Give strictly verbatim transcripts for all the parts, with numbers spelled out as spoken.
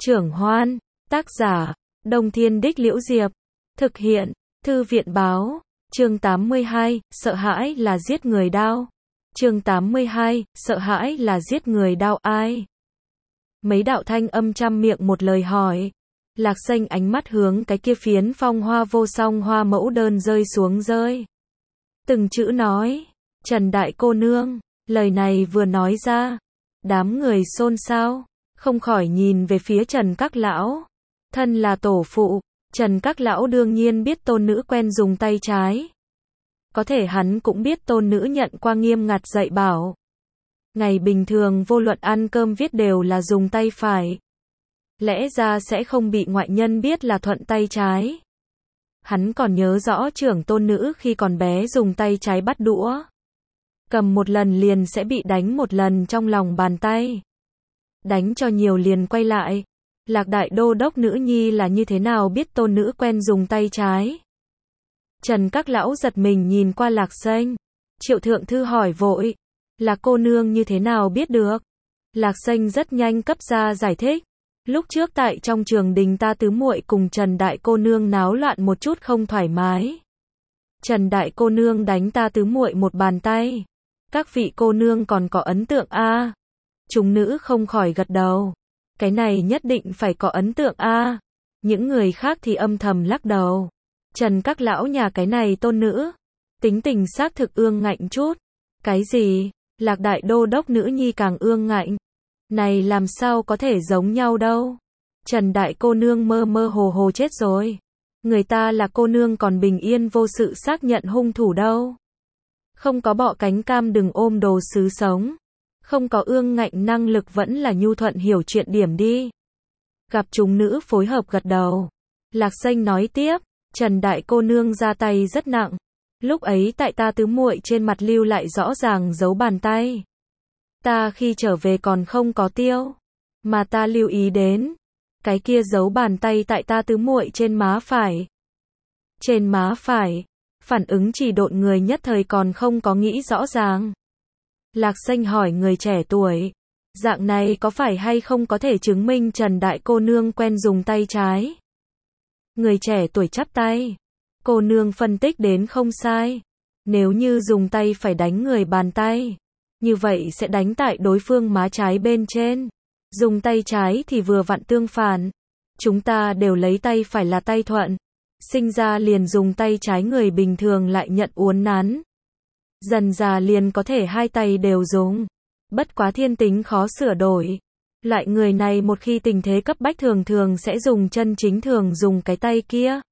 Trưởng Hoan, tác giả, Đông Thiên Đích Liễu Diệp, thực hiện, Thư viện Báo, chương tám mươi hai, sợ hãi là giết người đao. Chương tám mươi hai, sợ hãi là giết người đao ai? Mấy đạo thanh âm trăm miệng một lời hỏi. Lạc Xanh ánh mắt hướng cái kia phiến phong hoa vô song hoa mẫu đơn rơi xuống rơi. Từng chữ nói, Trần Đại Cô Nương, lời này vừa nói ra, đám người xôn xao, không khỏi nhìn về phía Trần Các Lão. Thân là tổ phụ, Trần Các Lão đương nhiên biết tôn nữ quen dùng tay trái. Có thể hắn cũng biết tôn nữ nhận qua nghiêm ngặt dạy bảo. Ngày bình thường vô luận ăn cơm viết đều là dùng tay phải. Lẽ ra sẽ không bị ngoại nhân biết là thuận tay trái. Hắn còn nhớ rõ trưởng tôn nữ khi còn bé dùng tay trái bắt đũa. Cầm một lần liền sẽ bị đánh một lần trong lòng bàn tay. Đánh cho nhiều liền quay lại. Lạc Đại Đô Đốc nữ nhi là như thế nào biết tôn nữ quen dùng tay trái? Trần Các Lão giật mình nhìn qua Lạc Xanh. Triệu Thượng Thư hỏi vội. Là cô nương như thế nào biết được? Lạc Xanh rất nhanh cấp ra giải thích. Lúc trước tại trong trường đình ta tứ muội cùng Trần Đại Cô Nương náo loạn một chút không thoải mái. Trần Đại Cô Nương đánh ta tứ muội một bàn tay. Các vị cô nương còn có ấn tượng a? À? Chúng nữ không khỏi gật đầu. Cái này nhất định phải có ấn tượng a. À? Những người khác thì âm thầm lắc đầu. Trần Các Lão nhà cái này tôn nữ, tính tình xác thực ương ngạnh chút. Cái gì? Lạc Đại Đô Đốc nữ nhi càng ương ngạnh. Này làm sao có thể giống nhau đâu. Trần Đại Cô Nương mơ mơ hồ hồ chết rồi. Người ta là cô nương còn bình yên vô sự xác nhận hung thủ đâu. Không có bọ cánh cam đừng ôm đồ sứ sống. Không có ương ngạnh năng lực vẫn là nhu thuận hiểu chuyện điểm đi. Gặp chúng nữ phối hợp gật đầu. Lạc Xanh nói tiếp, Trần Đại Cô Nương ra tay rất nặng. Lúc ấy tại ta tứ muội trên mặt lưu lại rõ ràng dấu bàn tay. Ta khi trở về còn không có tiêu. Mà ta lưu ý đến. Cái kia dấu bàn tay tại ta tứ muội trên má phải. Trên má phải. Phản ứng chỉ độn người nhất thời còn không có nghĩ rõ ràng. Lạc Xanh hỏi người trẻ tuổi. Dạng này có phải hay không có thể chứng minh Trần Đại Cô Nương quen dùng tay trái? Người trẻ tuổi chắp tay. Cô nương phân tích đến không sai. Nếu như dùng tay phải đánh người bàn tay, như vậy sẽ đánh tại đối phương má trái bên trên. Dùng tay trái thì vừa vặn tương phản. Chúng ta đều lấy tay phải là tay thuận. Sinh ra liền dùng tay trái người bình thường lại nhận uốn nắn. Dần già liền có thể hai tay đều dùng. Bất quá thiên tính khó sửa đổi. Loại người này một khi tình thế cấp bách thường thường sẽ dùng chân chính thường dùng cái tay kia.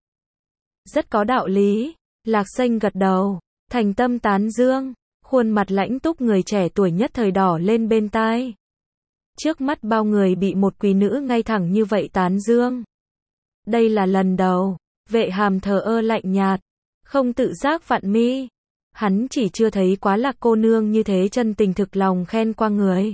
Rất có đạo lý. Lạc Xanh gật đầu. Thành tâm tán dương. Khuôn mặt lãnh túc người trẻ tuổi nhất thời đỏ lên bên tai. Trước mắt bao người bị một quý nữ ngay thẳng như vậy tán dương. Đây là lần đầu. Vệ Hàm thờ ơ lạnh nhạt. Không tự giác vặn mi. Hắn chỉ chưa thấy quá Lạc Cô Nương như thế chân tình thực lòng khen qua người.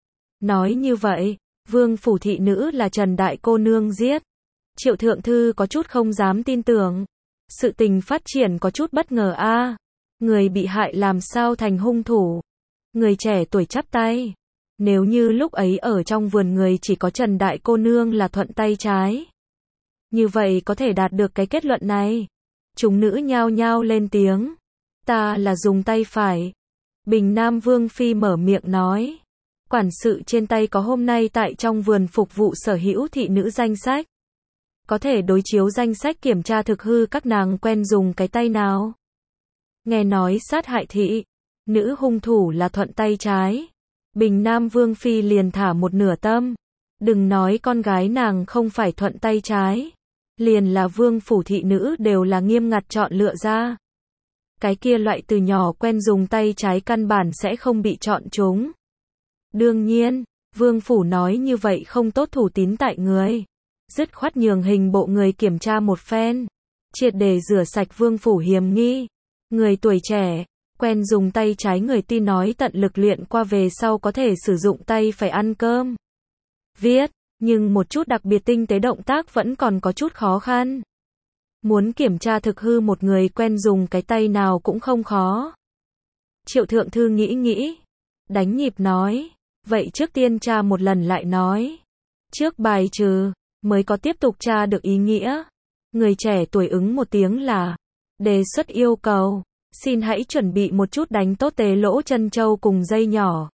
Nói như vậy, vương phủ thị nữ là Trần Đại Cô Nương giết. Triệu Thượng Thư có chút không dám tin tưởng. Sự tình phát triển có chút bất ngờ a. À, người bị hại làm sao thành hung thủ? Người trẻ tuổi chắp tay. Nếu như lúc ấy ở trong vườn người chỉ có Trần Đại Cô Nương là thuận tay trái, như vậy có thể đạt được cái kết luận này. Chúng nữ nhao nhao lên tiếng. Ta là dùng tay phải. Bình Nam Vương Phi mở miệng nói. Quản sự trên tay có hôm nay tại trong vườn phục vụ sở hữu thị nữ danh sách. Có thể đối chiếu danh sách kiểm tra thực hư các nàng quen dùng cái tay nào. Nghe nói sát hại thị nữ hung thủ là thuận tay trái. Bình Nam Vương Phi liền thả một nửa tâm. Đừng nói con gái nàng không phải thuận tay trái. Liền là vương phủ thị nữ đều là nghiêm ngặt chọn lựa ra. Cái kia loại từ nhỏ quen dùng tay trái căn bản sẽ không bị chọn chúng. Đương nhiên, vương phủ nói như vậy không tốt thủ tín tại người. Dứt khoát nhường hình bộ người kiểm tra một phen. Triệt để rửa sạch vương phủ hiểm nghi. Người tuổi trẻ, quen dùng tay trái người tin nói tận lực luyện qua về sau có thể sử dụng tay phải ăn cơm. Viết, nhưng một chút đặc biệt tinh tế động tác vẫn còn có chút khó khăn. Muốn kiểm tra thực hư một người quen dùng cái tay nào cũng không khó. Triệu Thượng Thư nghĩ nghĩ. Đánh nhịp nói. Vậy trước tiên tra một lần lại nói. Trước bài trừ, mới có tiếp tục tra được ý nghĩa. Người trẻ tuổi ứng một tiếng là, đề xuất yêu cầu, xin hãy chuẩn bị một chút đánh tốt tế lỗ trân châu cùng dây nhỏ.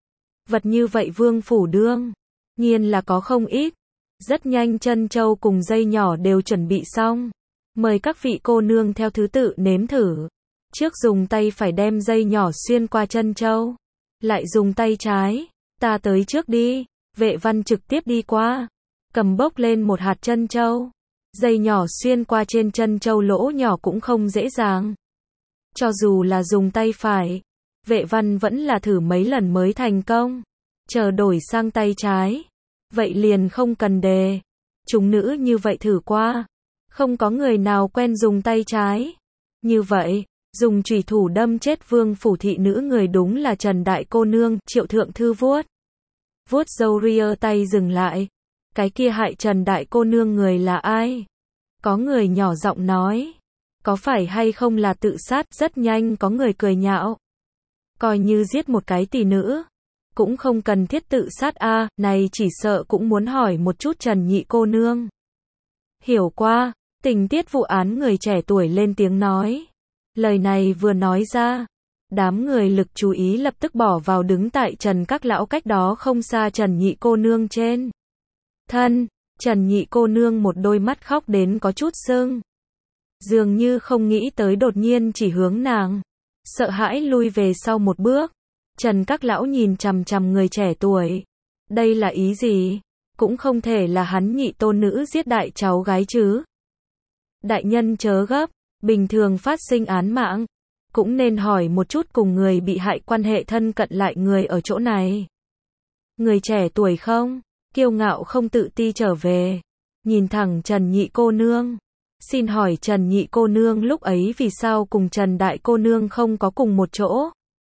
Vật như vậy vương phủ đương nhiên là có không ít. Rất nhanh trân châu cùng dây nhỏ đều chuẩn bị xong. Mời các vị cô nương theo thứ tự nếm thử. Trước dùng tay phải đem dây nhỏ xuyên qua trân châu. Lại dùng tay trái. Ta tới trước đi. Vệ văn trực tiếp đi qua. Cầm bốc lên một hạt trân châu. Dây nhỏ xuyên qua trên trân châu lỗ nhỏ cũng không dễ dàng. Cho dù là dùng tay phải, vệ văn vẫn là thử mấy lần mới thành công. Chờ đổi sang tay trái. Vậy liền không cần đề. Chúng nữ như vậy thử qua. Không có người nào quen dùng tay trái. Như vậy, dùng chùy thủ đâm chết vương phủ thị nữ người đúng là Trần Đại Cô Nương. Triệu Thượng Thư vuốt vuốt râu ria tay dừng lại. Cái kia hại Trần Đại Cô Nương người là ai? Có người nhỏ giọng nói. Có phải hay không là tự sát? Rất nhanh có người cười nhạo. Coi như giết một cái tỷ nữ. Cũng không cần thiết tự sát a, à, này chỉ sợ cũng muốn hỏi một chút Trần Nhị Cô Nương. Hiểu qua, tình tiết vụ án người trẻ tuổi lên tiếng nói. Lời này vừa nói ra, đám người lực chú ý lập tức bỏ vào đứng tại Trần các lão cách đó không xa Trần Nhị Cô Nương trên. Thân, Trần Nhị Cô Nương một đôi mắt khóc đến có chút sưng. Dường như không nghĩ tới đột nhiên chỉ hướng nàng. Sợ hãi lui về sau một bước. Trần các lão nhìn chằm chằm người trẻ tuổi. Đây là ý gì? Cũng không thể là hắn nhị tôn nữ giết đại cháu gái chứ. Đại nhân chớ gấp, bình thường phát sinh án mạng. Cũng nên hỏi một chút cùng người bị hại quan hệ thân cận lại người ở chỗ này. Người trẻ tuổi không? Kiêu ngạo không tự ti trở về. Nhìn thẳng Trần Nhị Cô Nương. Xin hỏi Trần Nhị Cô Nương lúc ấy vì sao cùng Trần Đại Cô Nương không có cùng một chỗ?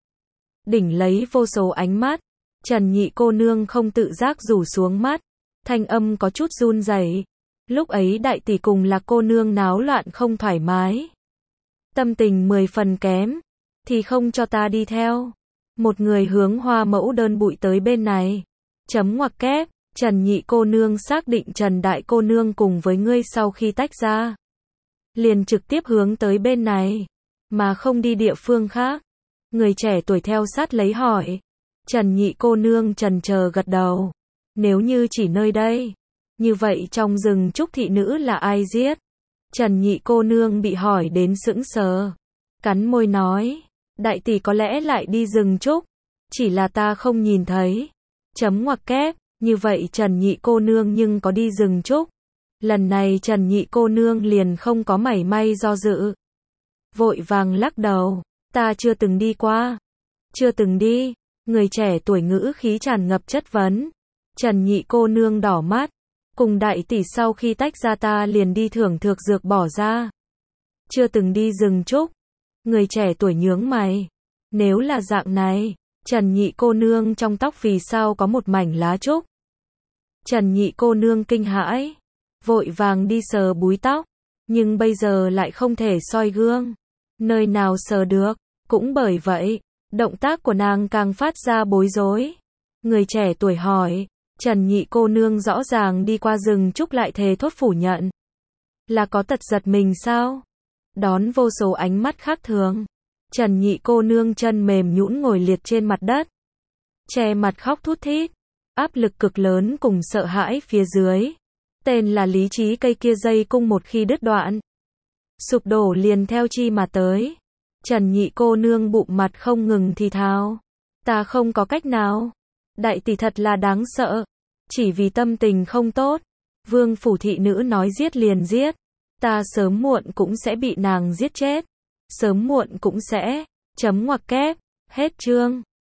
Đỉnh lấy vô số ánh mắt. Trần Nhị Cô Nương không tự giác rủ xuống mắt. Thanh âm có chút run rẩy. Lúc ấy đại tỷ cùng là cô nương náo loạn không thoải mái. Tâm tình mười phần kém. Thì không cho ta đi theo. Một người hướng hoa mẫu đơn bụi tới bên này. Chấm ngoặc kép. Trần Nhị Cô Nương xác định Trần Đại Cô Nương cùng với ngươi sau khi tách ra. Liền trực tiếp hướng tới bên này. Mà không đi địa phương khác. Người trẻ tuổi theo sát lấy hỏi. Trần Nhị Cô Nương trần chờ gật đầu. Nếu như chỉ nơi đây. Như vậy trong rừng trúc thị nữ là ai giết? Trần Nhị Cô Nương bị hỏi đến sững sờ. Cắn môi nói. Đại tỷ có lẽ lại đi rừng trúc. Chỉ là ta không nhìn thấy. Chấm ngoặc kép. Như vậy Trần Nhị Cô Nương nhưng có đi rừng trúc. Lần này Trần Nhị Cô Nương liền không có mảy may do dự. Vội vàng lắc đầu. Ta chưa từng đi qua. Chưa từng đi. Người trẻ tuổi ngữ khí tràn ngập chất vấn. Trần Nhị Cô Nương đỏ mắt. Cùng đại tỷ sau khi tách ra ta liền đi thưởng thược dược bỏ ra. Chưa từng đi rừng trúc. Người trẻ tuổi nhướng mày. Nếu là dạng này, Trần Nhị Cô Nương trong tóc vì sao có một mảnh lá trúc? Trần Nhị Cô Nương kinh hãi. Vội vàng đi sờ búi tóc. Nhưng bây giờ lại không thể soi gương. Nơi nào sờ được. Cũng bởi vậy, động tác của nàng càng phát ra bối rối. Người trẻ tuổi hỏi. Trần Nhị Cô Nương rõ ràng đi qua rừng trúc lại thề thốt phủ nhận. Là có tật giật mình sao? Đón vô số ánh mắt khác thường. Trần Nhị Cô Nương chân mềm nhũn ngồi liệt trên mặt đất. Che mặt khóc thút thít. Áp lực cực lớn cùng sợ hãi phía dưới. Tên là lý trí cây kia dây cung một khi đứt đoạn. Sụp đổ liền theo chi mà tới. Trần Nhị Cô Nương bụng mặt không ngừng thì thào. Ta không có cách nào. Đại tỷ thật là đáng sợ. Chỉ vì tâm tình không tốt. Vương phủ thị nữ nói giết liền giết. Ta sớm muộn cũng sẽ bị nàng giết chết. Sớm muộn cũng sẽ. Chấm ngoặc kép. Hết chương.